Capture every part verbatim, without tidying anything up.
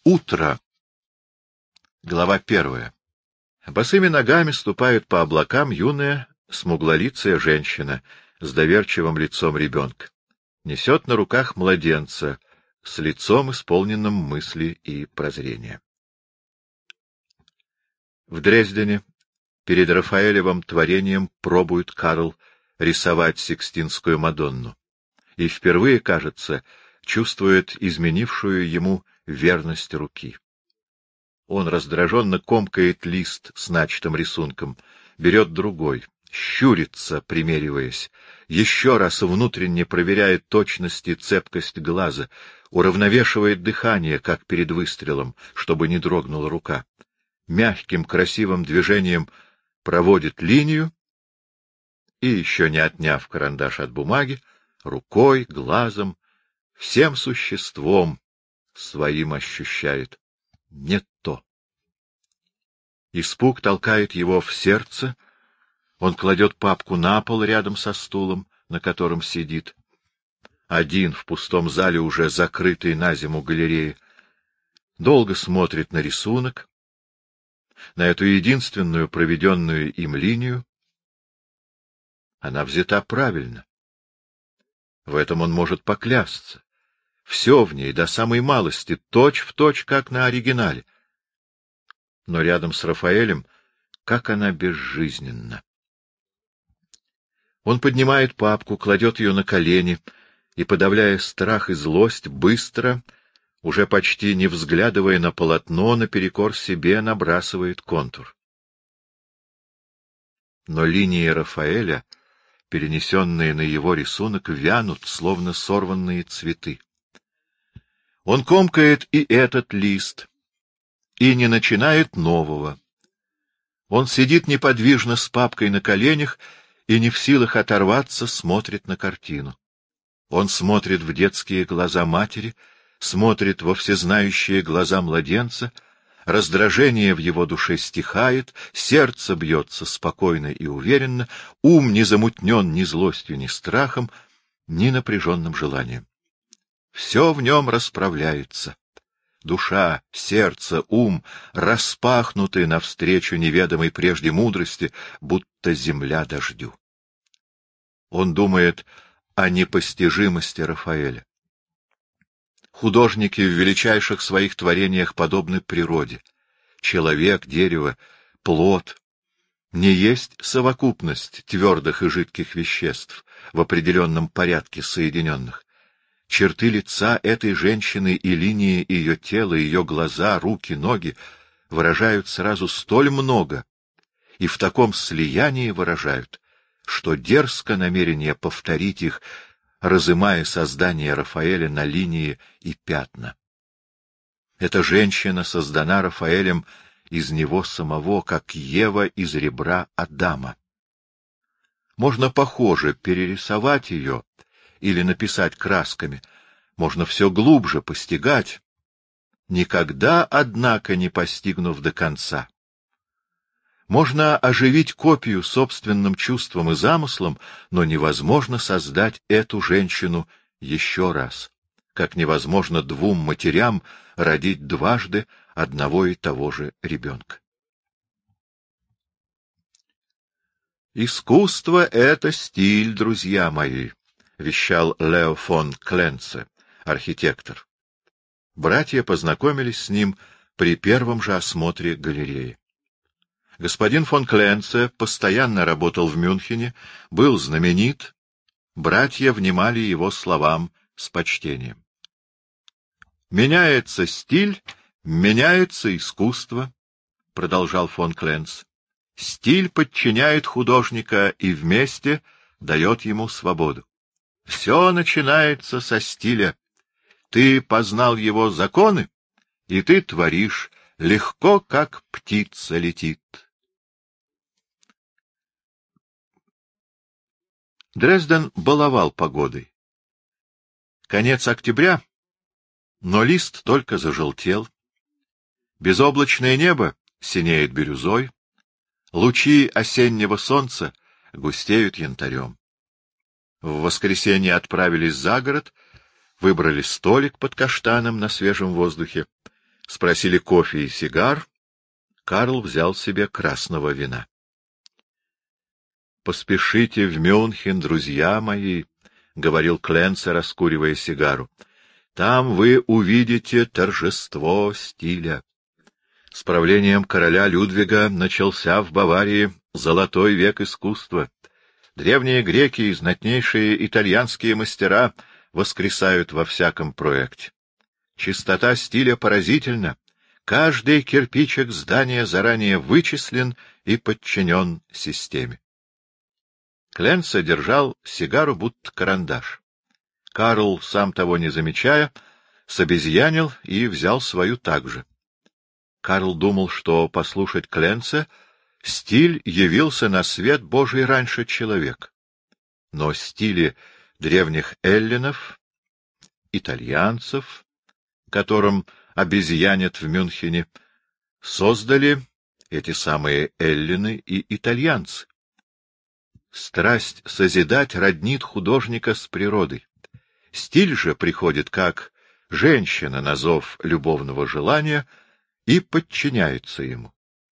Утро. Глава первая. Босыми ногами ступает по облакам юная смуглолицая женщина с доверчивым лицом ребенка. Несет на руках младенца с лицом, исполненным мысли и прозрения. В Дрездене перед Рафаэлевым творением пробует Карл рисовать Сикстинскую Мадонну. И впервые, кажется, чувствует изменившую ему верность руки. Он раздраженно комкает лист с начатым рисунком, берет другой, щурится, примериваясь, еще раз внутренне проверяет точность и цепкость глаза, уравновешивает дыхание, как перед выстрелом, чтобы не дрогнула рука. Мягким, красивым движением проводит линию и, еще не отняв карандаш от бумаги, рукой, глазом, всем существом своим ощущает: не то. Испуг толкает его в сердце, он кладет папку на пол рядом со стулом, на котором сидит. Один в пустом зале, уже закрытой на зиму галереи, долго смотрит на рисунок, на эту единственную проведенную им линию. Она взята правильно. В этом он может поклясться. Все в ней, до самой малости, точь-в-точь, как на оригинале. Но рядом с Рафаэлем, как она безжизненна. Он поднимает папку, кладет ее на колени и, подавляя страх и злость, быстро, уже почти не взглядывая на полотно, наперекор себе набрасывает контур. Но линии Рафаэля, перенесенные на его рисунок, вянут, словно сорванные цветы. Он комкает и этот лист, и не начинает нового. Он сидит неподвижно с папкой на коленях и, не в силах оторваться, смотрит на картину. Он смотрит в детские глаза матери, смотрит во всезнающие глаза младенца, раздражение в его душе стихает, сердце бьется спокойно и уверенно, ум не замутнен ни злостью, ни страхом, ни напряженным желанием. Все в нем расправляется. Душа, сердце, ум распахнуты навстречу неведомой прежде мудрости, будто земля дождю. Он думает о непостижимости Рафаэля. Художники в величайших своих творениях подобны природе. Человек, дерево, плод не есть совокупность твердых и жидких веществ в определенном порядке соединенных. Черты лица этой женщины и линии ее тела, ее глаза, руки, ноги выражают сразу столь много, и в таком слиянии выражают, что дерзко намерение повторить их, разымая создание Рафаэля на линии и пятна. Эта женщина создана Рафаэлем из него самого, как Ева из ребра Адама. Можно похоже перерисовать ее или написать красками, можно все глубже постигать, никогда, однако, не постигнув до конца. Можно оживить копию собственным чувством и замыслом, но невозможно создать эту женщину еще раз, как невозможно двум матерям родить дважды одного и того же ребенка. «Искусство — это стиль, друзья мои», — вещал Лео фон Кленце, архитектор. Братья познакомились с ним при первом же осмотре галереи. Господин фон Кленце постоянно работал в Мюнхене, был знаменит, братья внимали его словам с почтением. «Меняется стиль, меняется искусство», — продолжал фон Кленц. «Стиль подчиняет художника и вместе дает ему свободу. Все начинается со стиля. Ты познал его законы, и ты творишь легко, как птица летит». Дрезден баловал погодой. Конец октября, но лист только зажелтел. Безоблачное небо синеет бирюзой, лучи осеннего солнца густеют янтарем. В воскресенье отправились за город, выбрали столик под каштаном на свежем воздухе. спросили кофе и сигар, Карл взял себе красного вина. — Поспешите в Мюнхен, друзья мои, — говорил Кленце, раскуривая сигару. — Там вы увидите торжество стиля. С правлением короля Людвига начался в Баварии золотой век искусства. Древние греки и знатнейшие итальянские мастера воскресают во всяком проекте. Чистота стиля поразительна. Каждый кирпичик здания заранее вычислен и подчинен системе. Кленце держал сигару будто карандаш. Карл, сам того не замечая, собезьянил и взял свою также. Карл думал, что послушать Кленце стиль явился на свет Божий раньше человека. Но стили древних эллинов, итальянцев, которым обезьянят в Мюнхене, создали эти самые эллины и итальянцы. Страсть созидать роднит художника с природой. Стиль же приходит как женщина на зов любовного желания и подчиняется ему.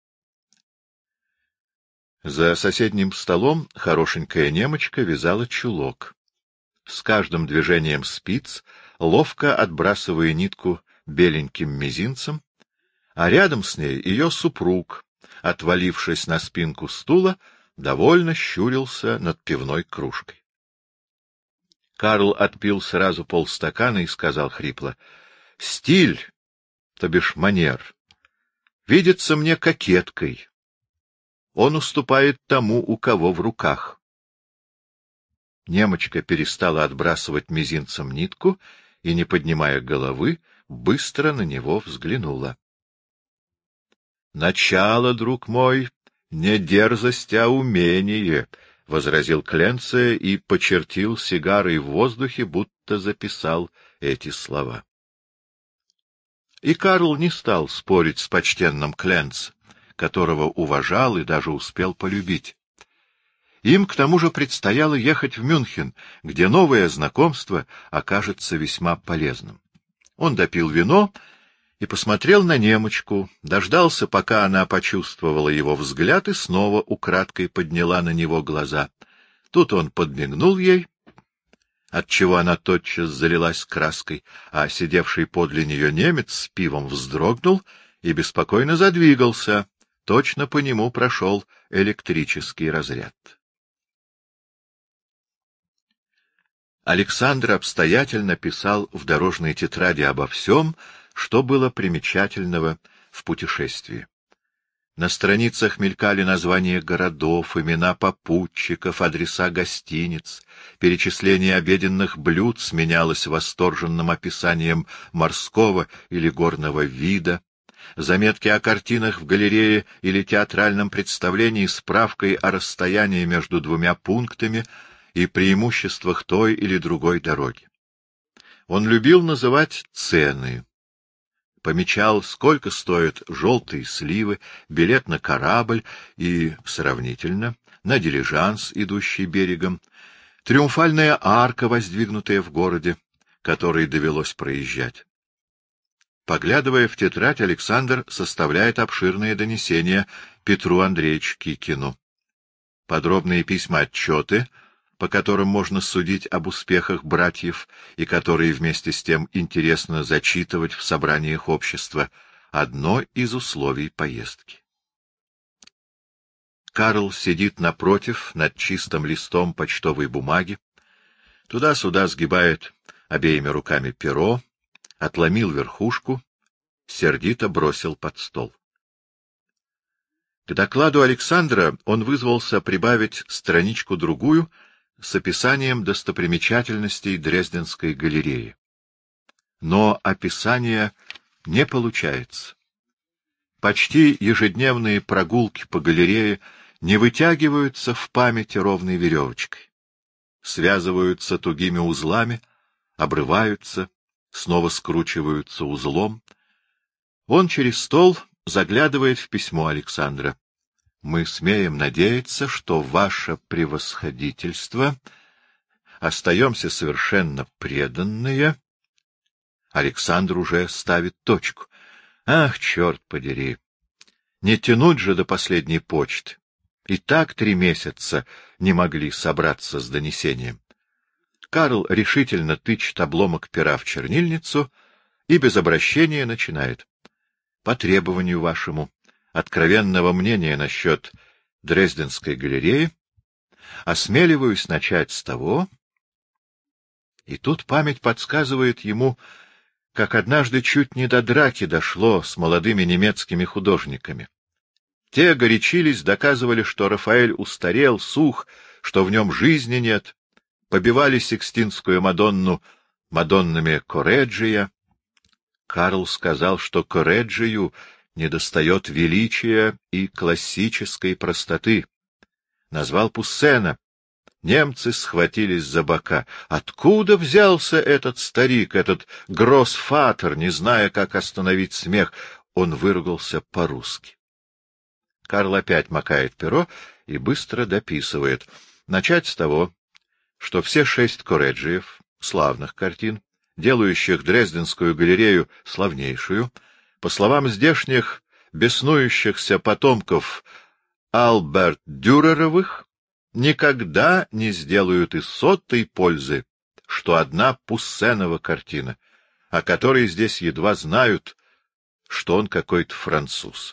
За соседним столом хорошенькая немочка вязала чулок. С каждым движением спиц, ловко отбрасывая нитку беленьким мизинцем, а рядом с ней ее супруг, отвалившись на спинку стула, довольно щурился над пивной кружкой. Карл отпил сразу полстакана и сказал хрипло: — Стиль, то бишь манер, видится мне кокеткой. Он уступает тому, у кого в руках. Немочка перестала отбрасывать мизинцем нитку и, не поднимая головы, быстро на него взглянула. — Начало, друг мой, не дерзость, а умение, — возразил Кленце и почертил сигарой в воздухе, будто записал эти слова. И Карл не стал спорить с почтенным Кленце, которого уважал и даже успел полюбить. Им, к тому же, предстояло ехать в Мюнхен, где новое знакомство окажется весьма полезным. Он допил вино и посмотрел на немочку, дождался, пока она почувствовала его взгляд, и снова украдкой подняла на него глаза. Тут он подмигнул ей, отчего она тотчас залилась краской, а сидевший подле нее немец с пивом вздрогнул и беспокойно задвигался. Точно по нему прошел электрический разряд. Александр обстоятельно писал в дорожной тетради обо всем, что было примечательного в путешествии. На страницах мелькали названия городов, имена попутчиков, адреса гостиниц, перечисление обеденных блюд сменялось восторженным описанием морского или горного вида, заметки о картинах в галерее или театральном представлении с справкой о расстоянии между двумя пунктами и преимуществах той или другой дороги. Он любил называть цены. Помечал, сколько стоят желтые сливы, билет на корабль и, сравнительно, на дилижанс, идущий берегом, триумфальная арка, воздвигнутая в городе, который довелось проезжать. Поглядывая в тетрадь, Александр составляет обширные донесения Петру Андреевичу Кикину. Подробные письма-отчеты, по которым можно судить об успехах братьев и которые вместе с тем интересно зачитывать в собраниях общества, одно из условий поездки. Карл сидит напротив, над чистым листом почтовой бумаги, туда-сюда сгибает обеими руками перо, отломил верхушку, сердито бросил под стол. К докладу Александра он вызвался прибавить страничку-другую с описанием достопримечательностей Дрезденской галереи. Но описание не получается. Почти ежедневные прогулки по галерее не вытягиваются в памяти ровной веревочкой. Связываются тугими узлами, обрываются, снова скручиваются узлом. Он через стол заглядывает в письмо Александра. Мы смеем надеяться, что ваше превосходительство, остаемся совершенно преданные. Александр уже ставит точку. Ах, черт подери! Не тянуть же до последней почты. И так три месяца не могли собраться с донесением. Карл решительно тычет обломок пера в чернильницу и без обращения начинает. По требованию вашему, откровенного мнения насчет Дрезденской галереи, осмеливаюсь начать с того, и тут память подсказывает ему, как однажды чуть не до драки дошло с молодыми немецкими художниками. Те горячились, доказывали, что Рафаэль устарел, сух, что в нем жизни нет, побивали Сикстинскую Мадонну Мадоннами Корреджия. Карл сказал, что Корреджию недостает величия и классической простоты. Назвал Пуссена. Немцы схватились за бока. Откуда взялся этот старик, этот гроссфатер, не зная, как остановить смех? Он выругался по-русски. Карл опять макает перо и быстро дописывает. Начать с того, что все шесть Корреджиев, славных картин, делающих Дрезденскую галерею славнейшую, по словам здешних беснующихся потомков Альберт Дюреровых, никогда не сделают и сотой пользы, что одна Пуссенова картина, о которой здесь едва знают, что он какой-то француз.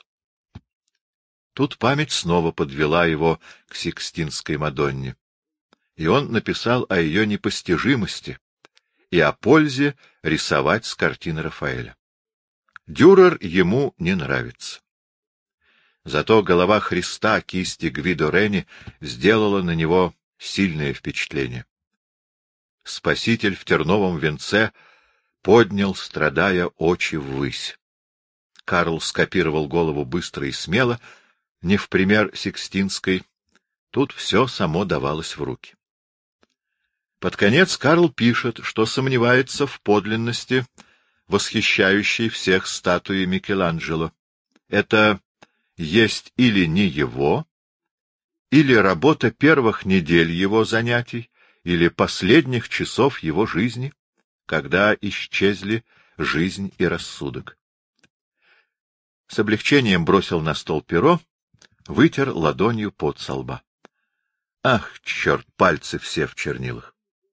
Тут память снова подвела его к Сикстинской Мадонне, и он написал о ее непостижимости и о пользе рисовать с картины Рафаэля. Дюрер ему не нравится. Зато голова Христа кисти Гвидо Рени сделала на него сильное впечатление. Спаситель в терновом венце поднял, страдая, очи ввысь. Карл скопировал голову быстро и смело, не в пример Сикстинской. Тут все само давалось в руки. Под конец Карл пишет, что сомневается в подлинности восхищающей всех статуи Микеланджело. Это есть или не его, или работа первых недель его занятий, или последних часов его жизни, когда исчезли жизнь и рассудок. С облегчением бросил на стол перо, вытер ладонью пот со лба. Ах, черт, пальцы все в чернилах.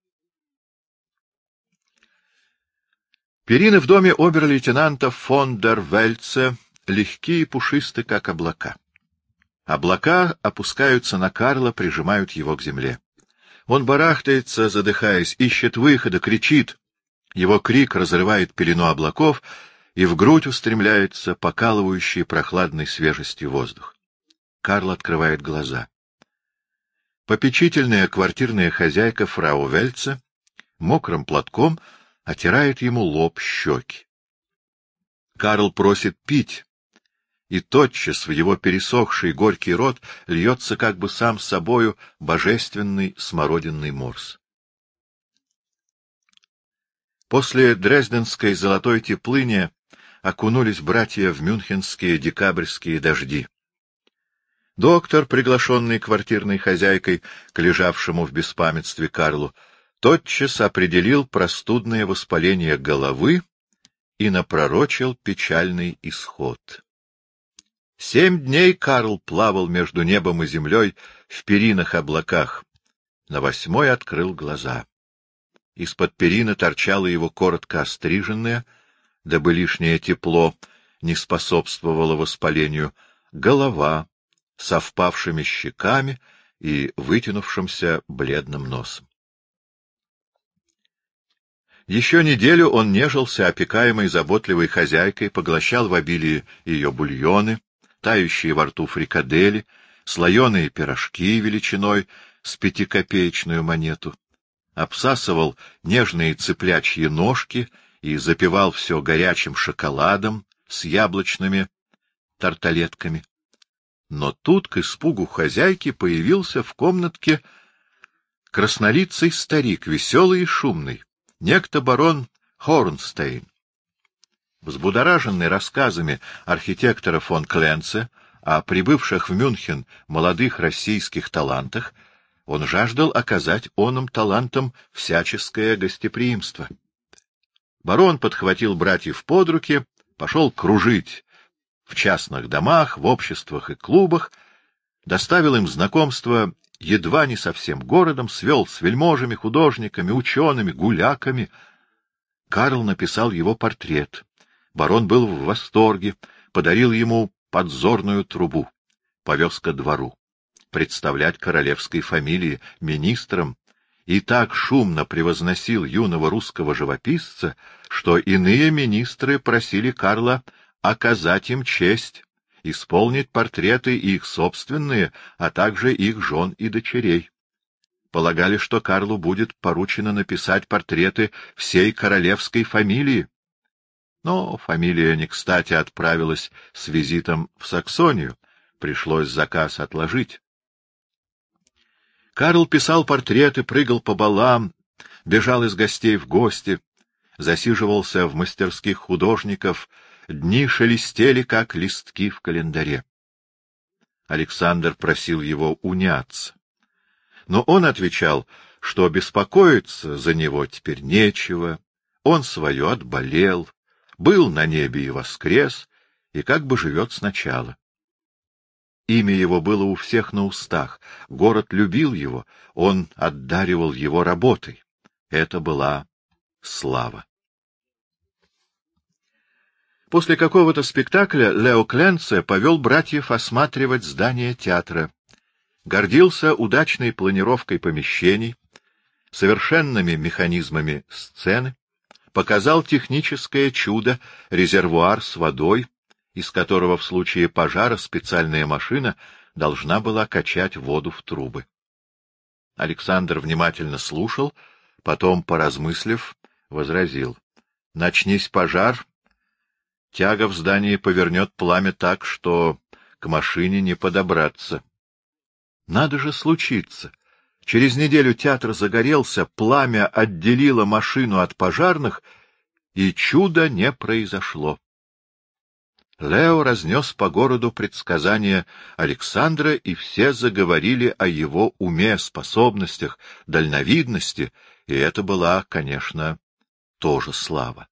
Перины в доме обер-лейтенанта фон дер Вельце легкие и пушисты, как облака. Облака опускаются на Карла, прижимают его к земле. Он барахтается, задыхаясь, ищет выхода, кричит. Его крик разрывает пелену облаков, и в грудь устремляется покалывающий прохладной свежестью воздух. Карл открывает глаза. Попечительная квартирная хозяйка фрау Вельце мокрым платком отирает ему лоб, щеки. Карл просит пить, и тотчас в его пересохший горький рот льется как бы сам собою божественный смородинный морс. После дрезденской золотой теплыни окунулись братья в мюнхенские декабрьские дожди. Доктор, приглашенный квартирной хозяйкой к лежавшему в беспамятстве Карлу, тотчас определил простудное воспаление головы и напророчил печальный исход. Семь дней Карл плавал между небом и землей в перинах облаках. На восьмой открыл глаза. Из-под перины торчало его коротко остриженное, дабы лишнее тепло не способствовало воспалению, голова со впавшими щеками и вытянувшимся бледным носом. Еще неделю он нежился опекаемой заботливой хозяйкой, поглощал в обилии ее бульоны, тающие во рту фрикадели, слоеные пирожки величиной с пятикопеечную монету, обсасывал нежные цыплячьи ножки и запивал все горячим шоколадом с яблочными тарталетками. Но тут, к испугу хозяйки, появился в комнатке краснолицый старик, веселый и шумный, некто барон Хорнстейн. Взбудораженный рассказами архитектора фон Кленце о прибывших в Мюнхен молодых российских талантах, он жаждал оказать оным талантам всяческое гостеприимство. Барон подхватил братьев под руки, пошел кружить в частных домах, в обществах и клубах, доставил им знакомство едва не со всем городом, свел с вельможами, художниками, учеными, гуляками. Карл написал его портрет. Барон был в восторге, подарил ему подзорную трубу, повез ко двору, представлять королевской фамилии, министрам, и так шумно превозносил юного русского живописца, что иные министры просили Карла оказать им честь, исполнить портреты их собственные, а также их жен и дочерей. Полагали, что Карлу будет поручено написать портреты всей королевской фамилии. Но фамилия не кстати отправилась с визитом в Саксонию, пришлось заказ отложить. Карл писал портреты, прыгал по балам, бежал из гостей в гости, засиживался в мастерских художников, дни шелестели, как листки в календаре. Александр просил его уняться. Но он отвечал, что беспокоиться за него теперь нечего, он свое отболел, был на небе и воскрес, и как бы живет сначала. Имя его было у всех на устах, город любил его, он отдаривал его работой. Это была слава. После какого-то спектакля Лео Кленце повел братьев осматривать здание театра. Гордился удачной планировкой помещений, совершенными механизмами сцены, показал техническое чудо — резервуар с водой, из которого в случае пожара специальная машина должна была качать воду в трубы. Александр внимательно слушал, потом, поразмыслив, возразил: «Начнись пожар, тяга в здании повернет пламя так, что к машине не подобраться». Надо же случиться. Через неделю театр загорелся, пламя отделило машину от пожарных, и чудо не произошло. Лео разнес по городу предсказания Александра, и все заговорили о его уме, способностях, дальновидности, и это была, конечно, тоже слава.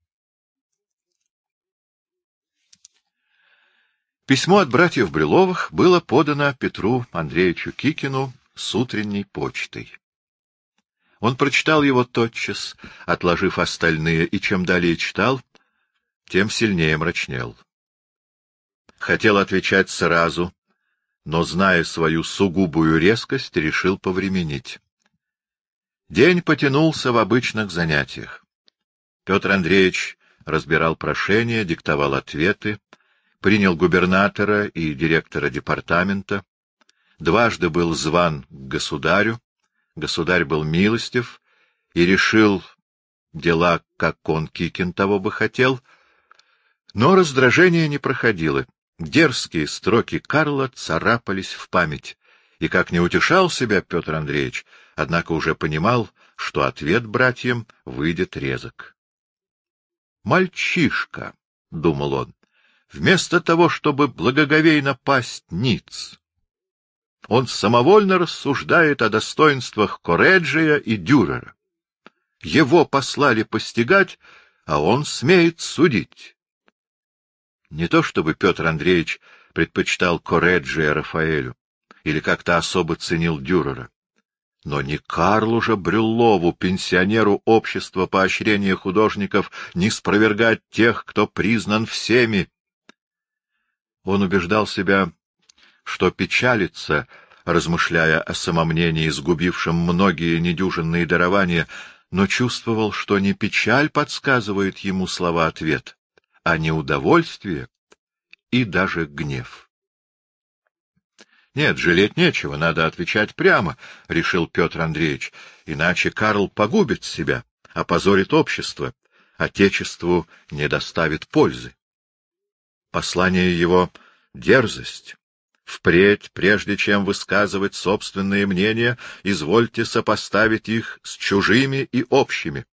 Письмо от братьев Брюловых было подано Петру Андреевичу Кикину с утренней почтой. Он прочитал его тотчас, отложив остальные, и чем далее читал, тем сильнее мрачнел. Хотел отвечать сразу, но, зная свою сугубую резкость, решил повременить. День потянулся в обычных занятиях. Петр Андреевич разбирал прошения, диктовал ответы, принял губернатора и директора департамента, дважды был зван к государю, государь был милостив и решил дела, как он, Кикин, того бы хотел, но раздражение не проходило. Дерзкие строки Карла царапались в память, и как не утешал себя Петр Андреевич, однако уже понимал, что ответ братьям выйдет резок. «Мальчишка», — думал он, — «вместо того, чтобы благоговейно пасть ниц, он самовольно рассуждает о достоинствах Корреджия и Дюрера. Его послали постигать, а он смеет судить». Не то чтобы Петр Андреевич предпочитал Корреджия Рафаэлю или как-то особо ценил Дюрера, но не Карлу же Брюллову, пенсионеру общества поощрения художников, не спровергать тех, кто признан всеми. Он убеждал себя, что печалится, размышляя о самомнении, сгубившем многие недюжинные дарования, но чувствовал, что не печаль подсказывает ему слова-ответ, а неудовольствие и даже гнев. Нет, жалеть нечего, надо отвечать прямо, — решил Петр Андреевич, — иначе Карл погубит себя, опозорит общество, отечеству не доставит пользы. Послание его — дерзость. Впредь, прежде чем высказывать собственные мнения, извольте сопоставить их с чужими и общими.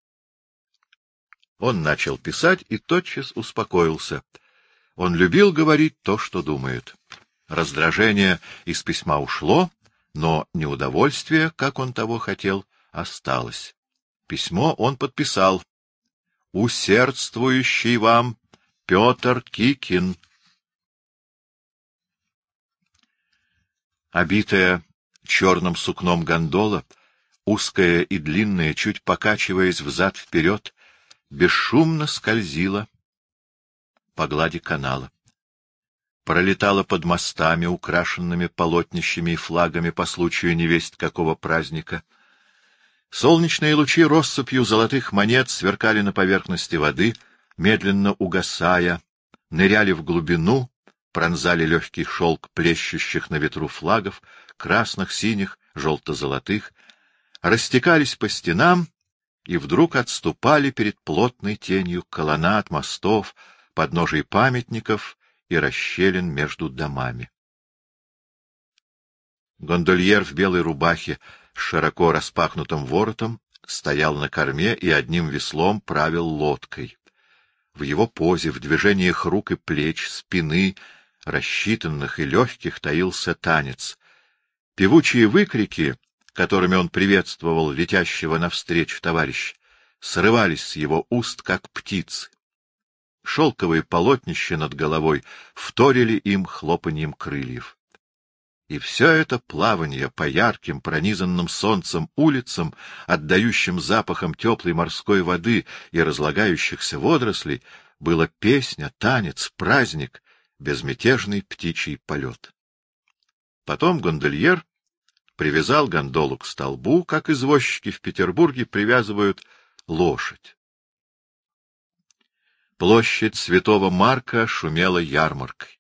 Он начал писать и тотчас успокоился. Он любил говорить то, что думает. Раздражение из письма ушло, но неудовольствие, как он того хотел, осталось. Письмо он подписал: «Усердствующий вам Петр Кикин. Обитая черным сукном гондола, узкая и длинная, чуть покачиваясь взад-вперед, бесшумно скользила по глади канала. Пролетала под мостами, украшенными полотнищами и флагами по случаю невесть какого праздника. Солнечные лучи россыпью золотых монет сверкали на поверхности воды, медленно угасая, ныряли в глубину, пронзали легкий шелк плещущих на ветру флагов, красных, синих, желто-золотых, растекались по стенам и вдруг отступали перед плотной тенью колоннад, мостов, подножий памятников и расщелин между домами. Гондольер в белой рубахе с широко распахнутым воротом стоял на корме и одним веслом правил лодкой. В его позе, в движениях рук и плеч, спины, рассчитанных и легких, таился танец. Певучие выкрики, которыми он приветствовал летящего навстречу товарища, срывались с его уст, как птицы. Шелковые полотнища над головой вторили им хлопаньем крыльев. И все это плавание по ярким, пронизанным солнцем улицам, отдающим запахом теплой морской воды и разлагающихся водорослей, было песня, танец, праздник, безмятежный птичий полет. Потом гондольер привязал гондолу к столбу, как извозчики в Петербурге привязывают лошадь. Площадь Святого Марка шумела ярмаркой.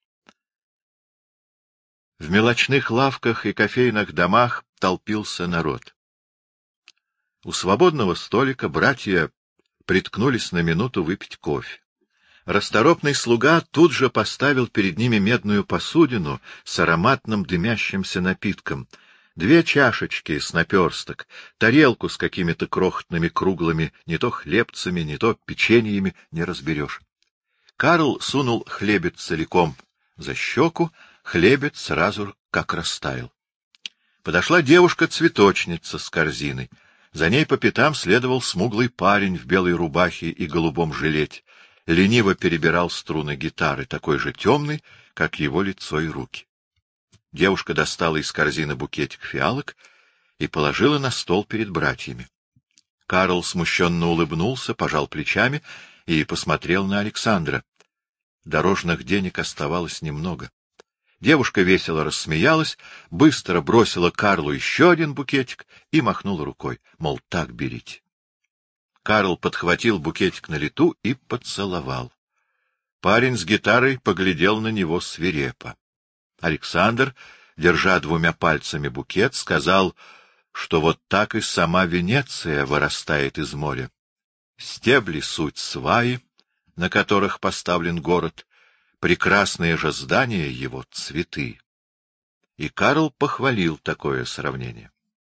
В мелочных лавках и кофейных домах толпился народ. У свободного столика братья приткнулись на минуту выпить кофе. Расторопный слуга тут же поставил перед ними медную посудину с ароматным дымящимся напитком, две чашечки с наперсток, тарелку с какими-то крохотными круглыми не то хлебцами, не то печеньями, не разберешь. Карл сунул хлебец целиком за щеку, хлебец сразу как растаял. Подошла девушка-цветочница с корзиной. За ней по пятам следовал смуглый парень в белой рубахе и голубом жилете. Лениво перебирал струны гитары, такой же темный, как его лицо и руки. Девушка достала из корзины букетик фиалок и положила на стол перед братьями. Карл смущенно улыбнулся, пожал плечами и посмотрел на Александра. Дорожных денег оставалось немного. Девушка весело рассмеялась, быстро бросила Карлу еще один букетик и махнула рукой, мол, так берите. Карл подхватил букетик на лету и поцеловал. Парень с гитарой поглядел на него свирепо. Александр, держа двумя пальцами букет, сказал, что вот так и сама Венеция вырастает из моря. Стебли — суть сваи, на которых поставлен город, прекрасные же здания его — цветы. И Карл похвалил такое сравнение.